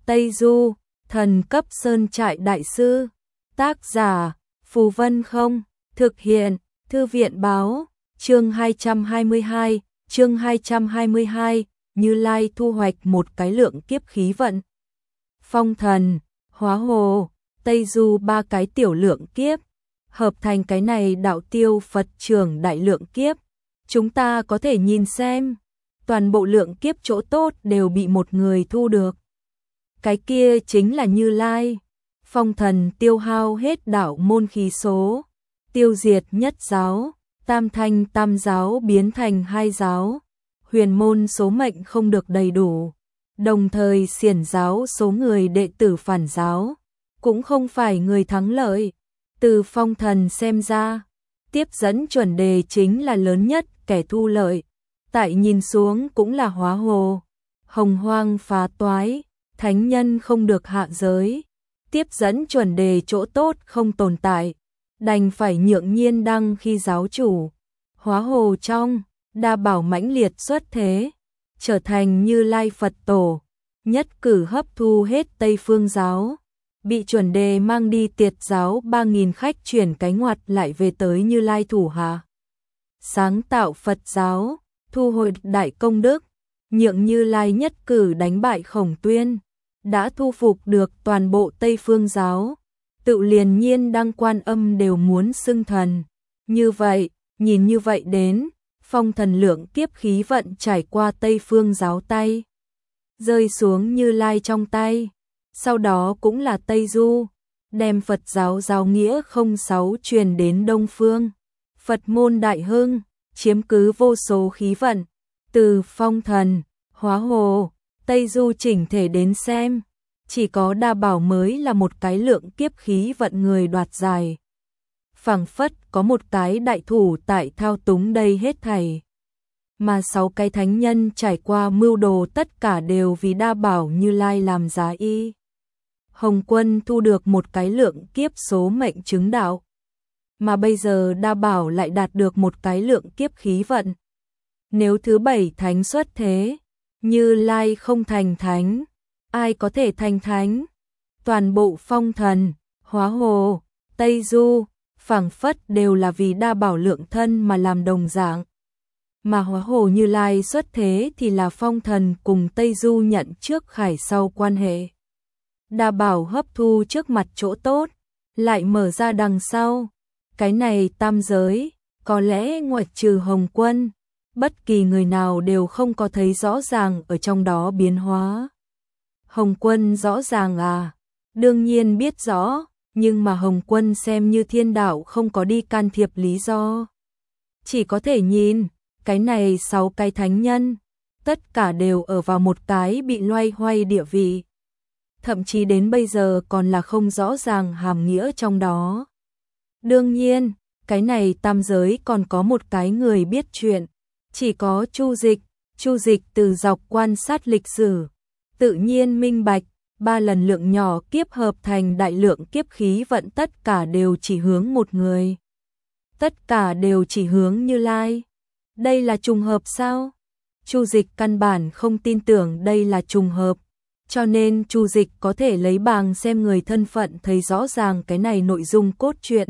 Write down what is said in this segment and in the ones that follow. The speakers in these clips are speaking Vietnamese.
Tây Du, thần cấp sơn trại đại sư. Tác giả, Phù Vân Không, thực hiện, Thư viện báo, chương 222, Như Lai thu hoạch một cái lượng kiếp khí vận. Phong thần, Hóa Hồ, Tây Du ba cái tiểu lượng kiếp, hợp thành cái này đạo tiêu Phật trưởng đại lượng kiếp. Chúng ta có thể nhìn xem, toàn bộ lượng kiếp chỗ tốt đều bị một người thu được. Cái kia chính là Như Lai. Phong thần tiêu hao hết đạo môn khí số, tiêu diệt nhất giáo, tam thanh tam giáo biến thành hai giáo, huyền môn số mệnh không được đầy đủ, đồng thời xiển giáo số người đệ tử phản giáo, cũng không phải người thắng lợi. Từ phong thần xem ra, tiếp dẫn chuẩn đề chính là lớn nhất kẻ thu lợi, tại nhìn xuống cũng là Hóa Hồ, hồng hoang phá toái, thánh nhân không được hạ giới, tiếp dẫn chuẩn đề chỗ tốt không tồn tại, đành phải nhượng nhiên đăng khi giáo chủ. Hóa Hồ trong, đa bảo mãnh liệt xuất thế, trở thành Như Lai Phật tổ, nhất cử hấp thu hết Tây Phương giáo, bị chuẩn đề mang đi tiệt giáo 3.000 khách chuyển cái ngoặt lại về tới Như Lai thủ hạ. Sáng tạo Phật giáo, thu hồi đại công đức, nhượng Như Lai nhất cử đánh bại Khổng Tuyên, đã thu phục được toàn bộ Tây Phương giáo, tự liền nhiên đăng Quan Âm đều muốn xưng thần. Như vậy, nhìn như vậy đến, phong thần lượng kiếp khí vận trải qua Tây Phương giáo tay, rơi xuống Như Lai trong tay. Sau đó cũng là Tây Du, đem Phật giáo giáo nghĩa 06 truyền đến Đông Phương. Phật môn đại hưng, chiếm cứ vô số khí vận, từ phong thần, Hóa Hồ, Tây Du chỉnh thể đến xem, chỉ có đa bảo mới là một cái lượng kiếp khí vận người đoạt giải. Phảng phất có một cái đại thủ tại thao túng đây hết thảy. Mà 6 cái thánh nhân trải qua mưu đồ tất cả đều vì đa bảo Như Lai làm giá y. Hồng Quân thu được một cái lượng kiếp số mệnh chứng đạo. Mà bây giờ đa bảo lại đạt được một cái lượng kiếp khí vận. Nếu thứ 7 thánh xuất thế, Như Lai không thành thánh, ai có thể thành thánh? Toàn bộ phong thần, Hóa Hồ, Tây Du, phảng phất đều là vì đa bảo lượng thân mà làm đồng dạng. Mà Hóa Hồ Như Lai xuất thế thì là phong thần cùng Tây Du nhận trước khải sau quan hệ. Đa bảo hấp thu trước mặt chỗ tốt, lại mở ra đằng sau. Cái này tam giới, có lẽ ngoại trừ Hồng Quân, bất kỳ người nào đều không có thấy rõ ràng ở trong đó biến hóa. Hồng Quân rõ ràng à? Đương nhiên biết rõ, nhưng mà Hồng Quân xem như thiên đạo không có đi can thiệp lý do. Chỉ có thể nhìn, cái này 6 cái thánh nhân, tất cả đều ở vào một cái bị loay hoay địa vị. Thậm chí đến bây giờ còn là không rõ ràng hàm nghĩa trong đó. Đương nhiên, cái này tam giới còn có một cái người biết chuyện, chỉ có Chu Dịch từ dọc quan sát lịch sử, tự nhiên minh bạch, 3 lần lượng nhỏ kiếp hợp thành đại lượng kiếp khí vận tất cả đều chỉ hướng một người. Tất cả đều chỉ hướng Như Lai. Đây là trùng hợp sao? Chu Dịch căn bản không tin tưởng đây là trùng hợp, cho nên Chu Dịch có thể lấy bàng xem người thân phận thấy rõ ràng cái này nội dung cốt truyện.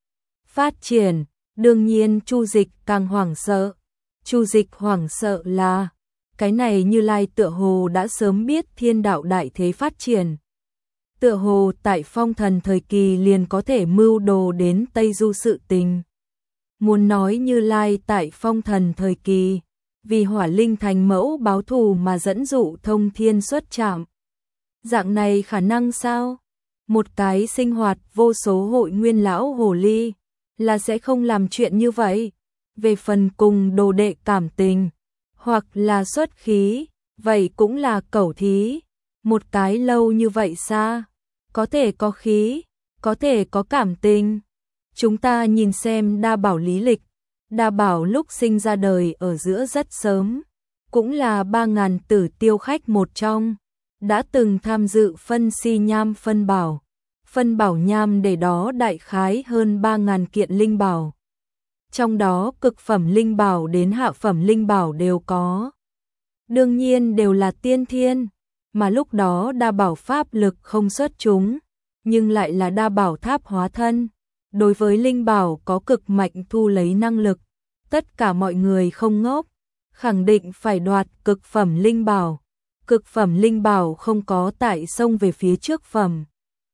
Phát triển, đương nhiên Chu Dịch càng hoảng sợ. Chu Dịch hoảng sợ là, cái này Như Lai tựa hồ đã sớm biết thiên đạo đại thế phát triển. Tựa hồ tại phong thần thời kỳ liền có thể mưu đồ đến Tây Du sự tình. Muốn nói Như Lai tại phong thần thời kỳ, vì hỏa linh thành mẫu báo thù mà dẫn dụ thông thiên xuất trạm. Dạng này khả năng sao? Một cái sinh hoạt vô số hội nguyên lão hồ ly, là sẽ không làm chuyện như vậy. Về phần cùng đồ đệ cảm tình, hoặc là xuất khí, vậy cũng là cẩu thí. Một cái lâu như vậy xa, có thể có khí, có thể có cảm tình. Chúng ta nhìn xem đa bảo lý lịch. Đa bảo lúc sinh ra đời ở giữa rất sớm, cũng là 3.000 tử tiêu khách một trong, đã từng tham dự phân si nham phân bảo. Phân bảo nham để đó đại khái hơn 3.000 kiện linh bảo. Trong đó cực phẩm linh bảo đến hạ phẩm linh bảo đều có. Đương nhiên đều là tiên thiên, mà lúc đó đa bảo pháp lực không xuất chúng, nhưng lại là đa bảo tháp hóa thân. Đối với linh bảo có cực mạnh thu lấy năng lực, tất cả mọi người không ngốc, khẳng định phải đoạt cực phẩm linh bảo. Cực phẩm linh bảo không có tại xông về phía trước phẩm.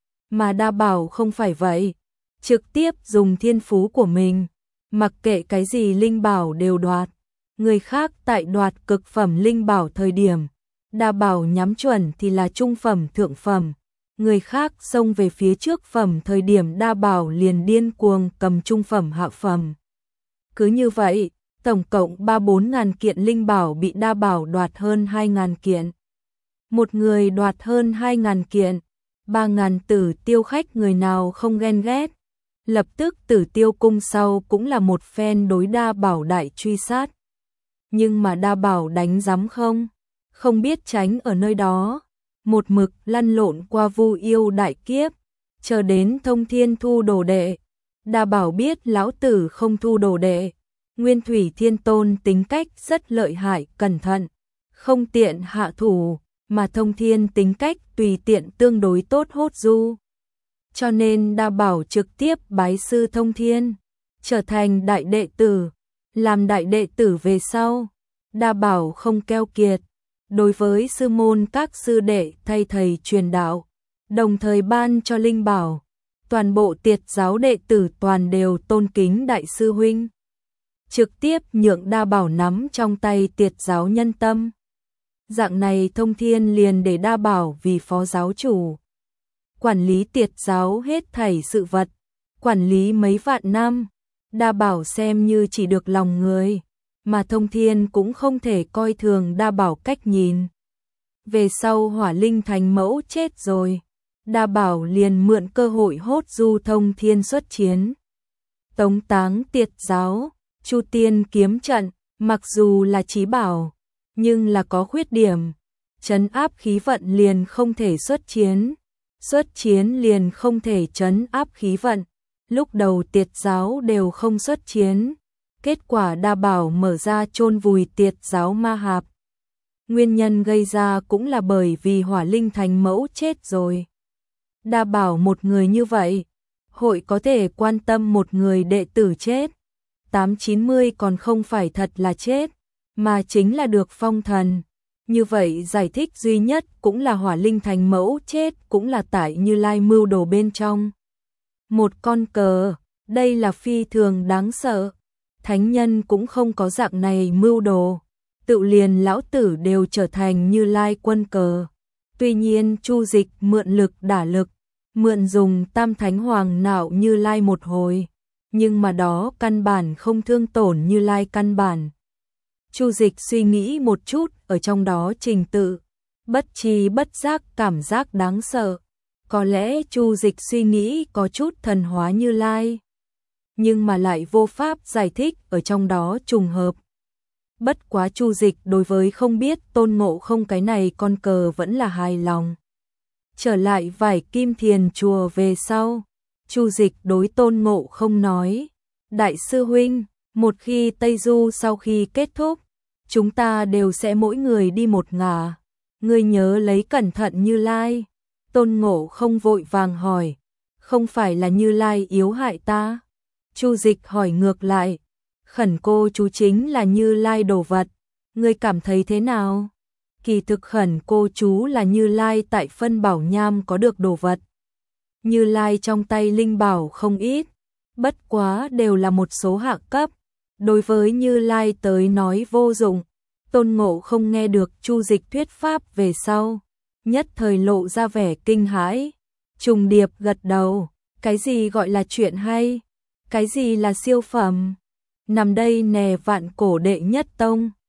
Mà đa bảo không phải vậy, trực tiếp dùng thiên phú của mình, mặc kệ cái gì linh bảo đều đoạt. Người khác tại đoạt cực phẩm linh bảo thời điểm, đa bảo nhắm chuẩn thì là trung phẩm thượng phẩm. Người khác xông về phía trước phẩm thời điểm đa bảo liền điên cuồng cầm trung phẩm hạ phẩm. Cứ như vậy, tổng cộng 3-4 ngàn kiện linh bảo bị đa bảo đoạt hơn 2 ngàn kiện. Một người đoạt hơn 2 ngàn kiện, 3 ngàn Tử Tiêu khách người nào không ghen ghét. Lập tức Tử Tiêu cung sau cũng là một phen đối đa bảo đại truy sát. Nhưng mà đa bảo đánh giám không biết tránh ở nơi đó. Một mực lăn lộn qua Vu Yêu đại kiếp, chờ đến Thông Thiên thu đồ đệ. Đa bảo biết lão tử không thu đồ đệ. Nguyên Thủy Thiên Tôn tính cách rất lợi hại, cẩn thận, không tiện hạ thủ, mà Thông Thiên tính cách tùy tiện tương đối tốt hốt du. Cho nên đa bảo trực tiếp bái sư Thông Thiên, trở thành đại đệ tử. Làm đại đệ tử về sau, đa bảo không keo kiệt, đối với sư môn các sư đệ thay thầy truyền đạo, đồng thời ban cho linh bảo. Toàn bộ Tiệt giáo đệ tử toàn đều tôn kính đại sư huynh. Trực tiếp nhượng đa bảo nắm trong tay Tiệt giáo nhân tâm. Dạng này Thông Thiên liền để đa bảo vì phó giáo chủ, quản lý Tiệt giáo hết thảy sự vật, quản lý mấy vạn năm. Đa bảo xem như chỉ được lòng người, mà Thông Thiên cũng không thể coi thường đa bảo cách nhìn. Về sau Hỏa Linh Thánh Mẫu chết rồi, đa bảo liền mượn cơ hội hốt du Thông Thiên xuất chiến. Tống táng Tiệt giáo, Chu Tiên kiếm trận, mặc dù là chí bảo, nhưng là có khuyết điểm, trấn áp khí vận liền không thể xuất chiến liền không thể trấn áp khí vận. Lúc đầu Tiệt giáo đều không xuất chiến, kết quả đa bảo mở ra chôn vùi Tiệt giáo ma hạp. Nguyên nhân gây ra cũng là bởi vì Hỏa Linh Thánh Mẫu chết rồi. Đa bảo một người như vậy, hội có thể quan tâm một người đệ tử chết. 8-90 còn không phải thật là chết, mà chính là được phong thần. Như vậy giải thích duy nhất cũng là Hỏa Linh Thánh Mẫu chết cũng là tại Như Lai mưu đồ bên trong. Một con cờ, đây là phi thường đáng sợ. Thánh nhân cũng không có dạng này mưu đồ. Tự liền lão tử đều trở thành Như Lai quân cờ. Tuy nhiên Chu Dịch mượn lực đả lực, mượn dùng Tam Thánh Hoàng nạo Như Lai một hồi, nhưng mà đó căn bản không thương tổn Như Lai căn bản. Chu Dịch suy nghĩ một chút ở trong đó trình tự, bất tri bất giác cảm giác đáng sợ. Có lẽ Chu Dịch suy nghĩ có chút thần hóa Như Lai, nhưng mà lại vô pháp giải thích ở trong đó trùng hợp. Bất quá Chu Dịch đối với không biết Tôn Ngộ Không cái này con cờ vẫn là hài lòng. Trở lại Vải Kim Thiền chùa về sau, Chu Dịch đối Tôn Ngộ Không nói: Đại sư huynh, một khi Tây Du sau khi kết thúc, chúng ta đều sẽ mỗi người đi một ngả. Ngươi nhớ lấy cẩn thận Như Lai. Tôn Ngộ Không vội vàng hỏi: không phải là Như Lai yếu hại ta? Chu Dịch hỏi ngược lại: khẩn cô chú chính là Như Lai đồ vật, ngươi cảm thấy thế nào? Kỳ thực khẩn cô chú là Như Lai tại phân bảo nham có được đồ vật. Như Lai trong tay linh bảo không ít, bất quá đều là một số hạ cấp, đối với Như Lai tới nói vô dụng. Tôn Ngộ Không nghe được Chu Dịch thuyết pháp về sau, nhất thời lộ ra vẻ kinh hãi, trùng điệp gật đầu. Cái gì gọi là chuyện hay? Cái gì là siêu phẩm? Nằm đây nè vạn cổ đệ nhất tông.